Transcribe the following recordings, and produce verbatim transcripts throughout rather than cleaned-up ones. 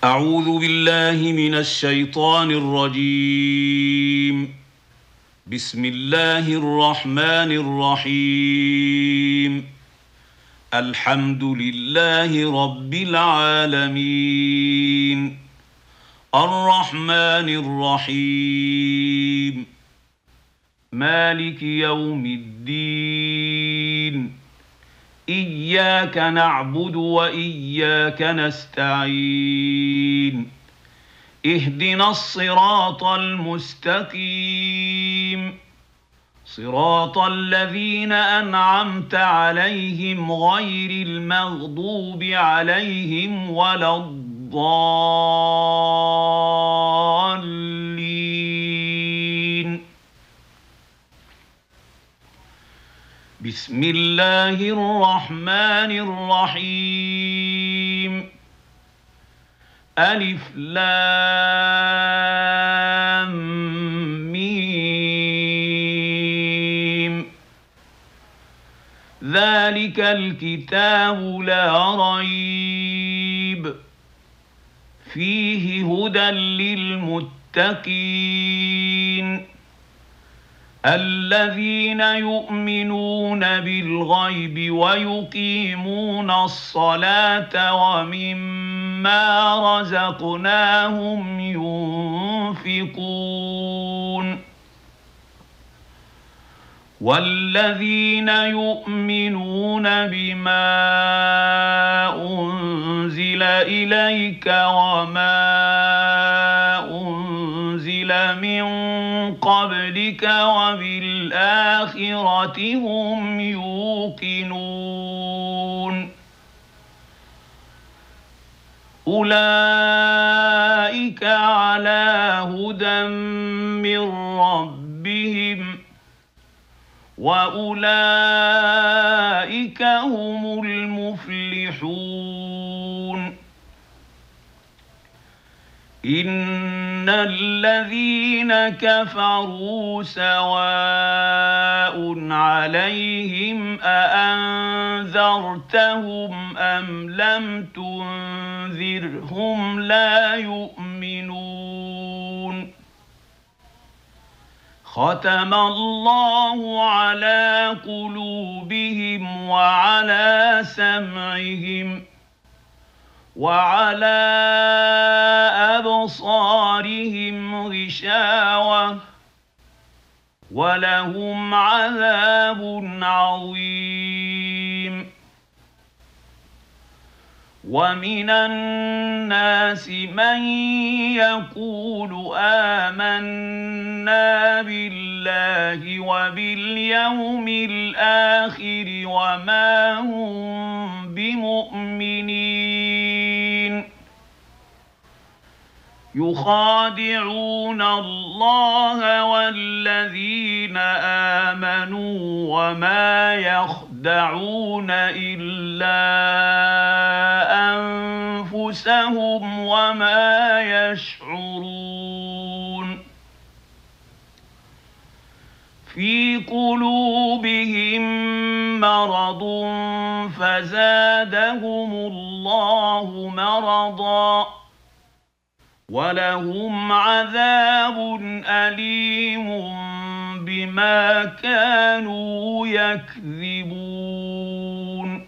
أعوذ بالله من الشيطان الرجيم. بسم الله الرحمن الرحيم. الحمد لله رب العالمين، الرحمن الرحيم، مالك يوم الدين. إياك نعبد وإياك نستعين. اهدنا الصراط المستقيم، صراط الذين أنعمت عليهم غير المغضوب عليهم ولا الضالين. بسم الله الرحمن الرحيم. ألف لام ميم. ذلك الكتاب لا ريب فيه هدى للمتقين الذين يؤمنون بالغيب ويقيمون الصلاة ومما رزقناهم ينفقون والذين يؤمنون بما أنزل إليك وما أنزل من قبلك وبالآخرة هم يوقنون. أولئك على هدى من ربهم وأولئك هم المفلحون. إن الذين كفروا سواء عليهم أأنذرتهم أم لم تنذرهم لا يؤمنون. ختم الله على قلوبهم وعلى سمعهم وعلى أبصارهم غشاوة ولهم عذاب عظيم. ومن الناس من يقول آمنا بالله وباليوم الآخر وما هم بمؤمنين يخادعون الله والذين آمنوا وما يخدعون إلا أنفسهم وما يشعرون. في قلوبهم مرض فزادهم الله مرضا ولهم عذاب أليم بما كانوا يكذبون.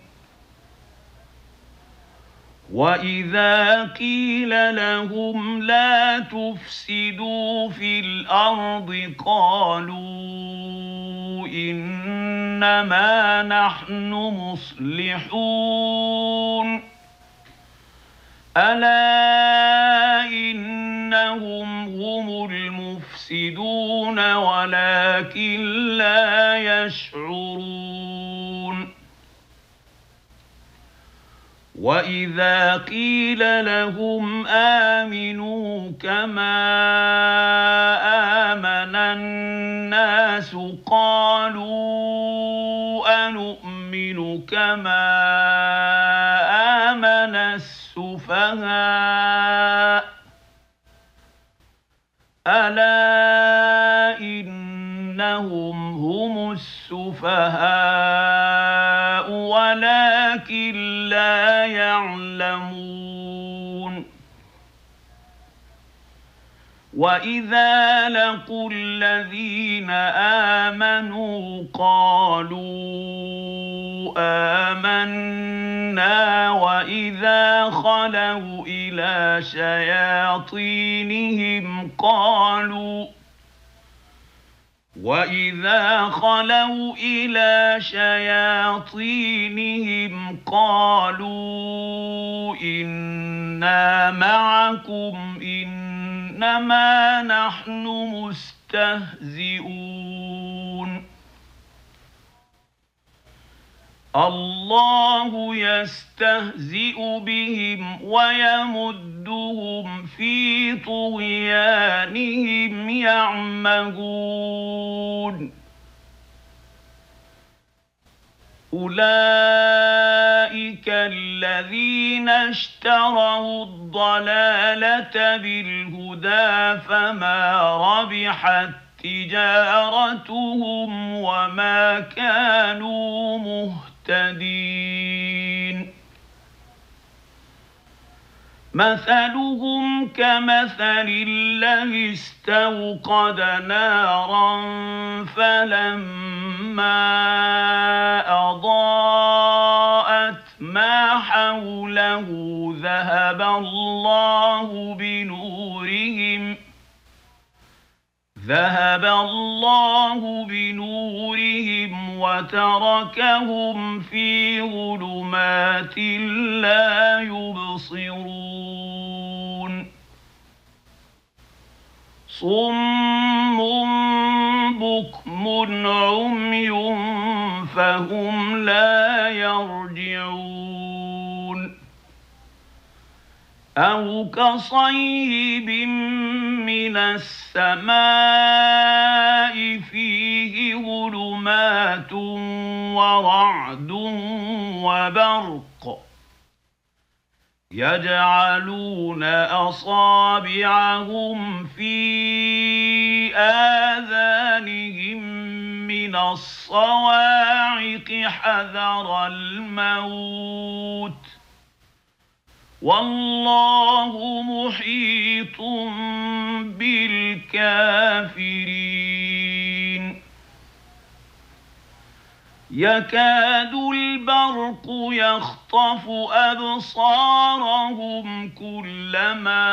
وإذا قيل لهم لا تفسدوا في الأرض قالوا إنما نحن مصلحون. ألا إنهم هم المفسدون ولكن لا يشعرون. وإذا قيل لهم آمنوا كما آمن الناس قالوا أنؤمن كما آمن السفهاء. ألا إنهم هم السفهاء ولكن لا يعلمون. وإذا لقوا الذين آمنوا قالوا آمنا وإذا خلوا إلى شياطينهم قالوا وَإِذَا خَلَوْا إِلَى شَيَاطِينِهِمْ قَالُوا إِنَّا مَعَكُمْ إِنَّمَا نَحْنُ مُسْتَهْزِئُونَ اللَّهُ يَسْتَهْزِئُ بِهِمْ وَيَمُدُّهُمْ فِي طُغْيَانِهِمْ يَعْمَهُونَ أُولَئِكَ الَّذِينَ اشْتَرَوُا الضَّلَالَةَ بِالْهُدَىٰ فَمَا رَبِحَت تِّجَارَتُهُمْ وَمَا كَانُوا مُهْتَدِينَ مَثَلُهُمْ كَمَثَلِ الَّذِي اسْتَوْقَدَ نَارًا فَلَمَّا أَضَاءَتْ مَا حَوْلَهُ ذَهَبَ اللَّهُ بِنُورِهِمْ ذهب الله بنورهم وتركهم في ظلمات لا يبصرون صم بكم عمي فهم لا يرجعون أو كصيب من السماء فيه ظلمات ورعد وبرق يجعلون أصابعهم في آذانهم من الصواعق حذر الموت والله محيط بالكافرين يكاد البرق يخطف أبصارهم كلما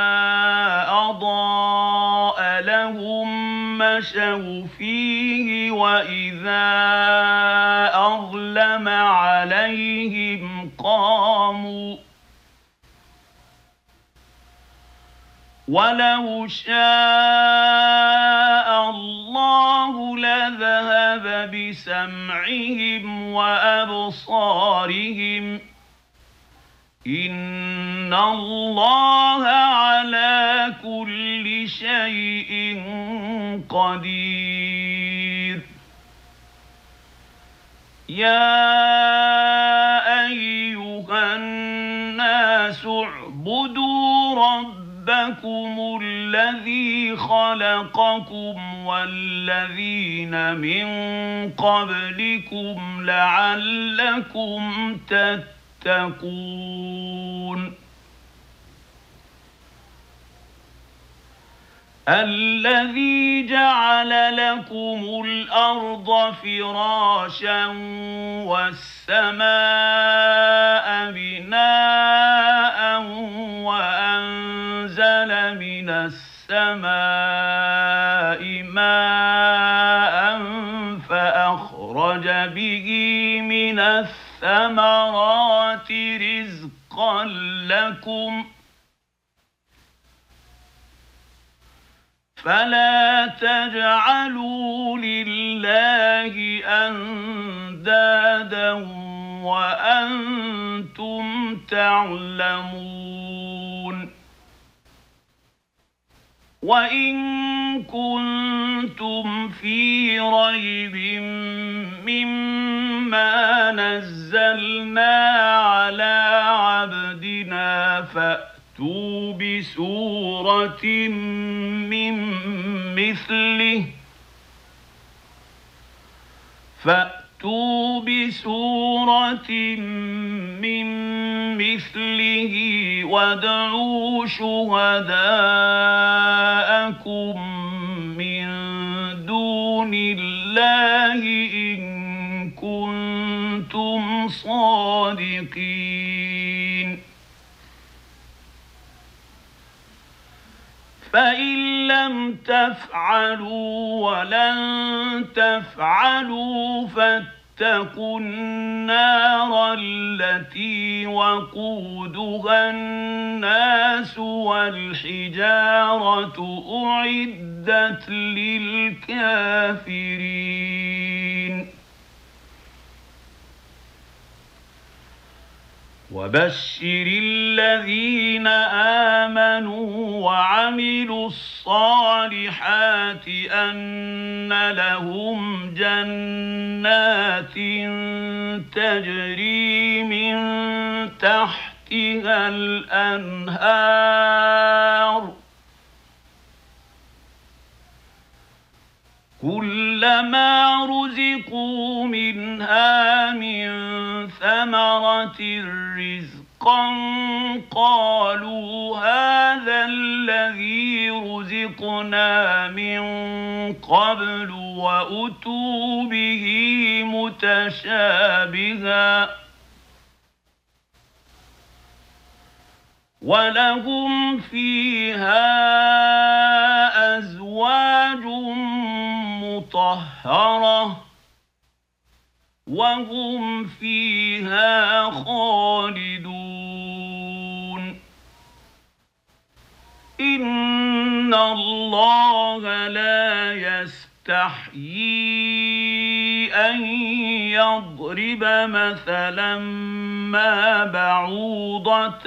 أضاء لهم مشوا فيه وإذا أظلم عليهم قاموا ولو شاء الله لذهب بسمعهم وأبصارهم إن الله على كل شيء قدير يا أيها الناس اعبدوا ربكم ربكم الذي خلقكم والذين من قبلكم لعلكم تتقون الذي جعل لكم الأرض فراشا والسماء بناء وأنزل من السماء ماء فأخرج به من الثمرات رزقا لكم فلا تجعلوا لله أندادا وأنتم تعلمون وإن كنتم في ريب مما نزلنا على عبدنا فأتوا بسورة من مثله فأتوا فأتوا بسورة من مثله وادعوا شهداءكم من دون الله إن كنتم صادقين فإن لم تفعلوا ولن تفعلوا فاتقوا النار التي وقودها الناس والحجارة أعدت للكافرين وبشر الذين آمنوا وعملوا الصالحات أن لهم جنات تجري من تحتها الأنهار كلما رزقوا منها من ثمرة رزقا قالوا هذا الذي رزقنا من قبل وأتوا به متشابها ولهم فيها أزواج مطهرة وهم فيها خالدون إن الله لا يستحيي أن يضرب مثلا ما بعوضة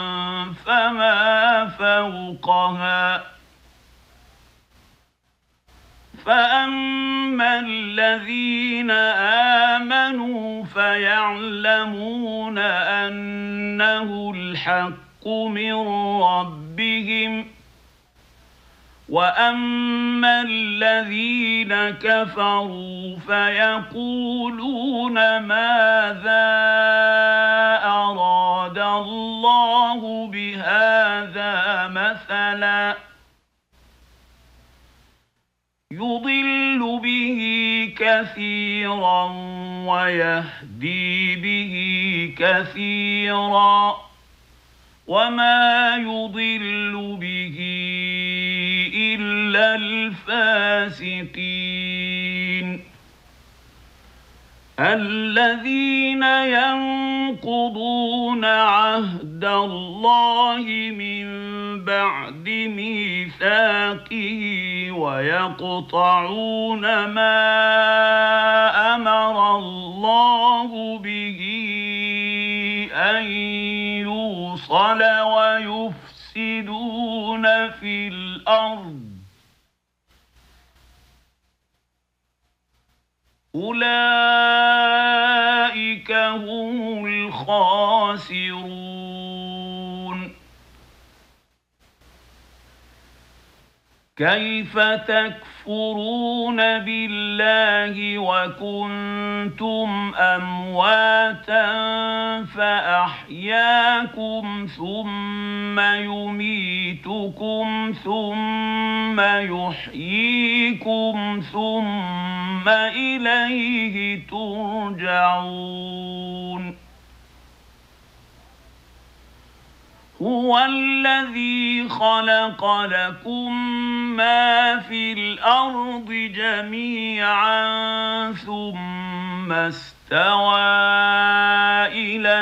فما فوقها فأما الذين آمنوا فيعلمون أنه الحق من ربهم وأما الذين كفروا فيقولون ماذا أراد الله بهذا مثلا يضل به كثيرا ويهدي به كثيرا وما يضل به إلا الفاسقين الذين ينقضون عهد الله من بعد ميثاقه ويقطعون ما أمر الله به أن يوصل ويفسدون في الأرض أولئك هم الخاسرون كيف تكفرون بالله وكنتم أمواتا فأحياكم ثم يميتكم ثم يحييكم ثم إليه ترجعون هو الذي خلق لكم ما في الأرض جميعا ثم استوى إلى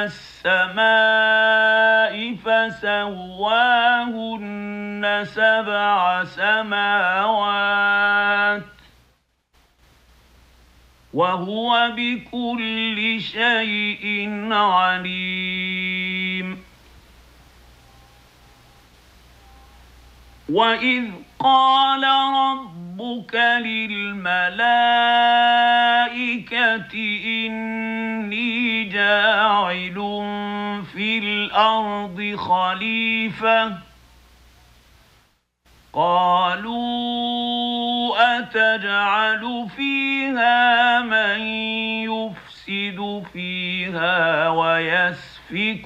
السماء فسواهن سبع سماوات وهو بكل شيء عليم وإذ قال ربك للملائكة إني جاعل في الأرض خليفة قالوا أتجعل فيها من يفسد فيها ويسفك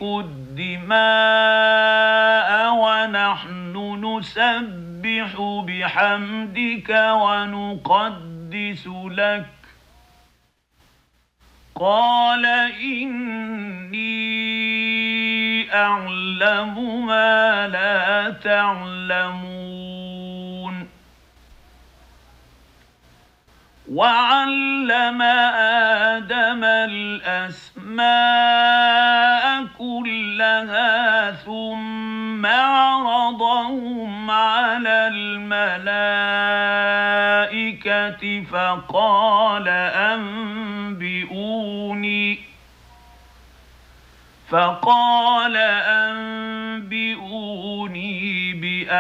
الدماء ونحن نسبح بحمدك ونقدس لك قال إني أعلم ما لا تعلمون وعلم آدم الأسماء كلها ثم عرضهم على الملائكة فقال أنبئوني فقال أنبئوني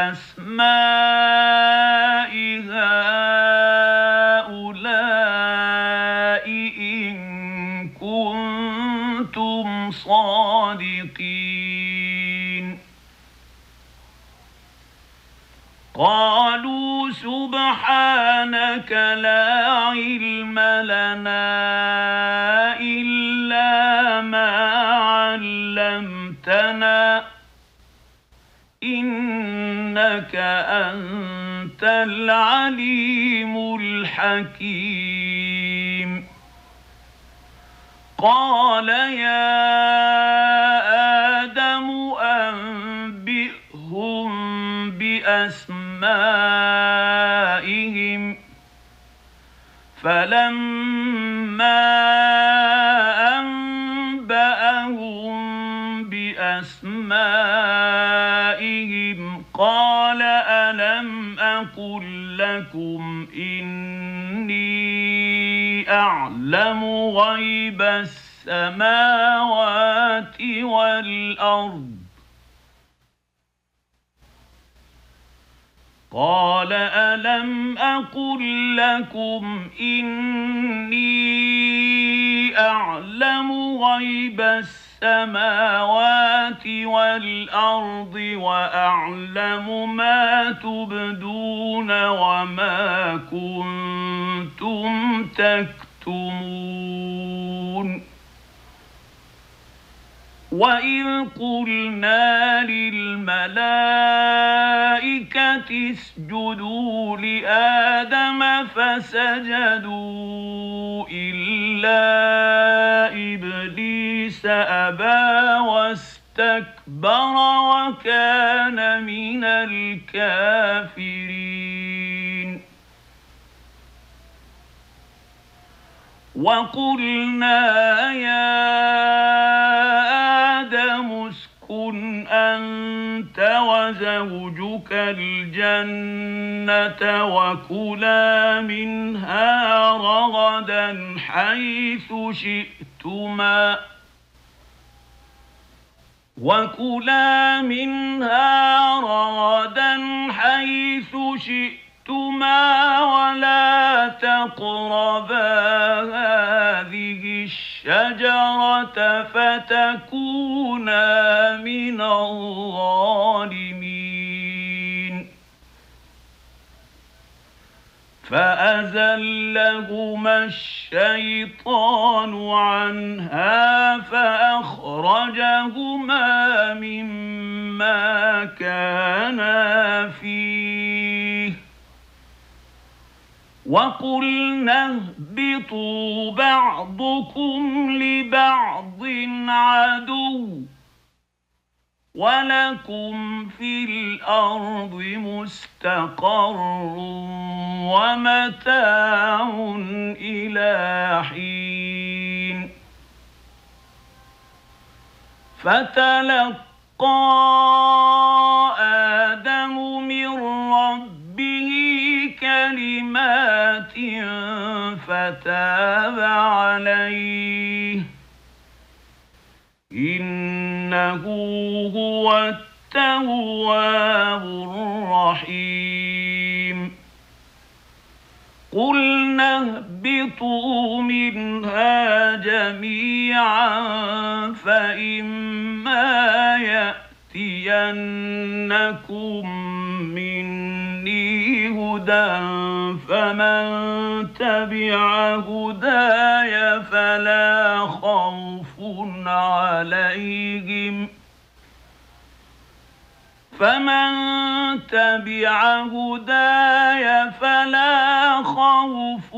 بأسماء هؤلاء إن كنتم صادقين قالوا سبحانك لا علم لنا إلا ما علمتنا إنك أنت العليم الحكيم قال يا آدم أنبئهم بأسمائهم فلما أنبأهم بأسمائهم قال ألم أقل لكم إني أعلم غيب السماوات والأرض قال ألم أقل لكم إني أعلم غيب السماوات والأرض وأعلم ما تبدون وما كنتم تكتمون وإذ قلنا للملائكة اسجدوا لآدم فسجدوا إلا إبليس أبى واستكبر وكان من الكافرين وقلنا يا آدم اسكن أنت وزوجك الجنة وكلا منها رغدا حيث شئتما وكلا منها رغدا حيث شئتما ولا تقربا هذه الشجرة فتكونا من الظالمين فأزلهما الشيطان عنها فأخرجهما مما كانا فيه وقلنا اهبطوا بعضكم لبعض عدو ولكم في الأرض مستقر ومتاع إلى حين فتلقى آدم من ربه كلمات فتاب عليه إنه هو التواب الرحيم قلنا اهبطوا منها جميعا فإما يأتينكم مني هدى هدى فمن تبع هداي فلا خوف عليهم فمن تبع هداي فلا خوف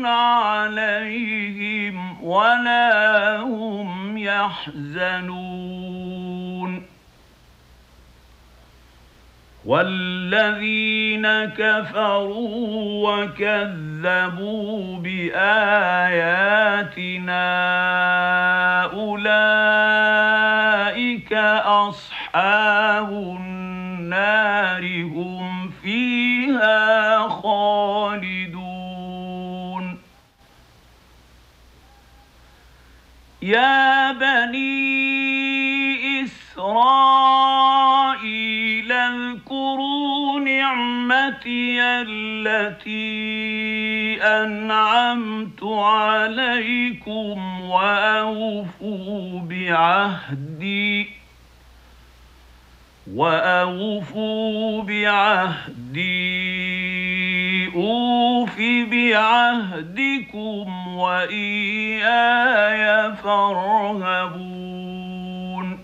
عليهم ولا هم يحزنون والذين كفروا وكذبوا بآياتنا أولئك أصحاب النار هم فيها خالدون يا بني إسرائيل اذكروا نعمتي التي أنعمت عليكم وأوفوا بعهدي وأوفوا بعهدي أوف بعهدكم وإياي فارهبون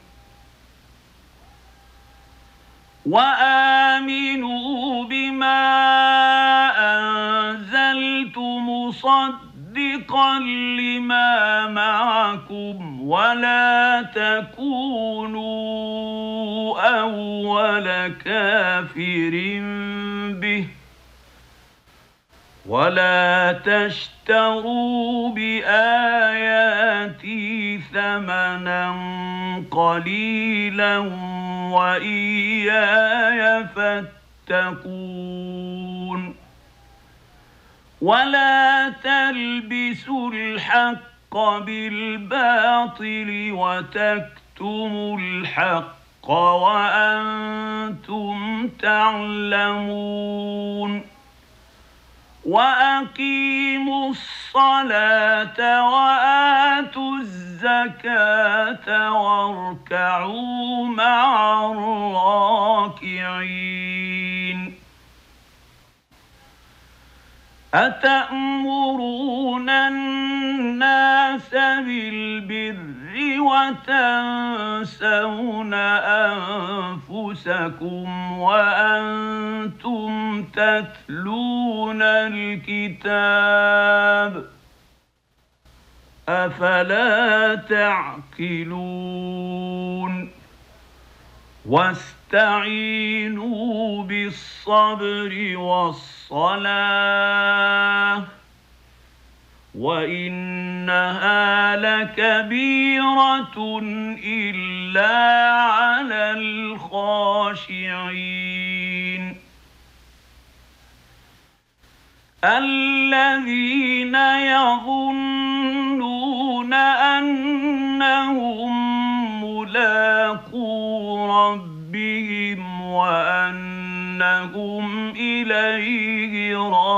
وآمنوا بما أنزلت مصدقا لما معكم ولا تكونوا أول كافر به ولا تشتروا بآياتي ثمنا قليلا وإياي فاتقون ولا تلبسوا الحق بالباطل وتكتموا الحق وأنتم تعلمون وأقيموا الصلاة وآتوا الزكاة واركعوا مع الراكعين أتأمرون الناس بالبر وتنسون أنفسكم وأنتم تتلون الكتاب أفلا تعقلون واستعينوا بالصبر والصلاة وإنها لكبيرة إلا على الخاشعين الذين يظنون أنهم ملاقو ربهم وأنهم إليه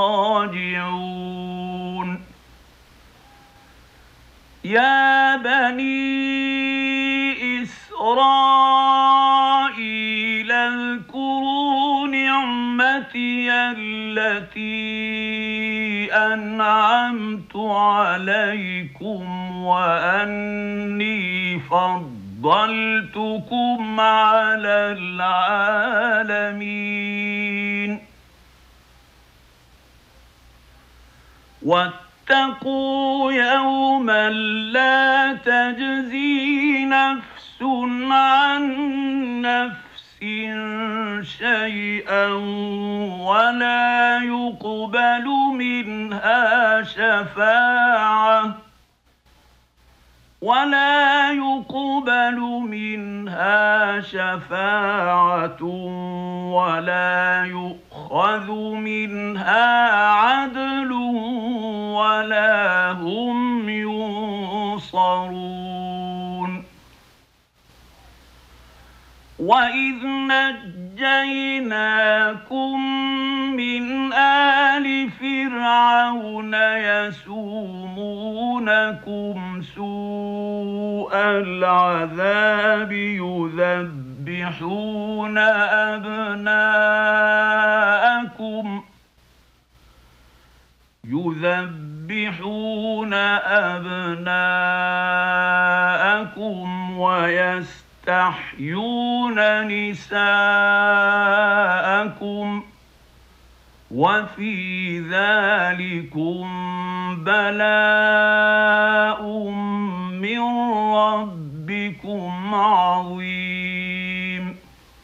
راجعون يا بني إسرائيل اذكروا نعمتي التي أنعمت عليكم وأني فضلتكم على العالمين واتقوا يوما لا تجزي نفس عن نفس شيئا ولا يقبل منها شفاعة ولا يقبل منها شفاعة ولا يؤخذ منها عدل ولا هم ينصرون وإذ نجيناكم من آل فرعون يسومونكم سوء العذاب يذبحون أبناءكم يذبحون أبناءكم ويستحيون نساءكم وفي ذلكم بلاء من ربكم عظيم.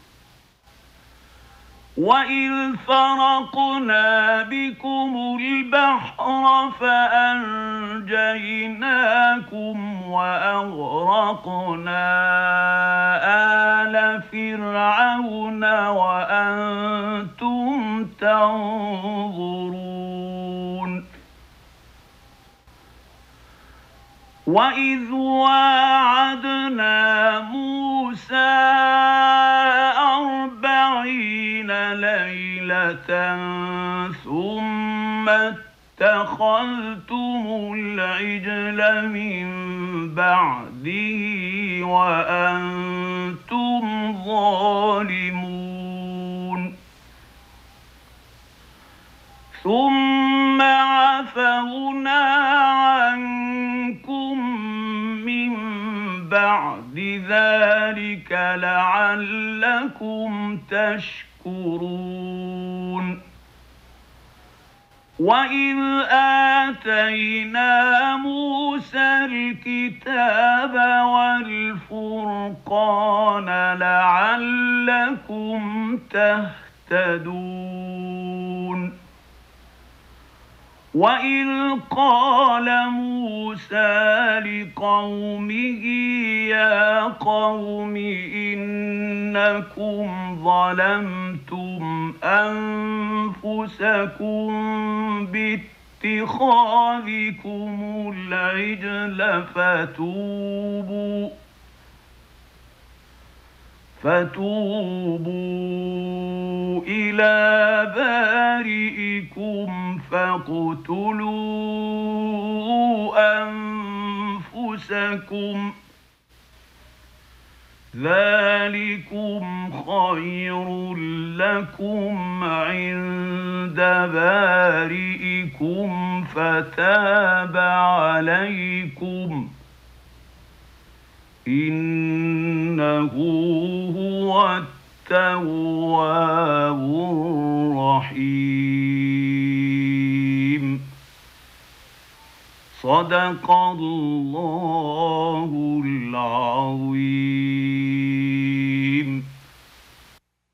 وإذ فرقنا بكم البحر فأنجيناكم وأغرقنا آل فرعون وأنتم تنظرون. وإذ واعدنا موسى أربعين ليلة ثم اتخذتم العجل من بعده وأنتم ظالمون. ثم عفونا عنكم من بعد ذلك لعلكم تشكرون. وإذ آتينا موسى الكتاب والفرقان لعلكم تهتدون. وإذ قال موسى لقومه يا قوم إنكم ظلمتم أنفسكم باتخاذكم العجل فتوبوا فتوبوا إلى بارئكم فاقتلوا أنفسكم ذلكم خير لكم عند بارئكم فتاب عليكم إنه هو التواب الرحيم. صدق الله العظيم.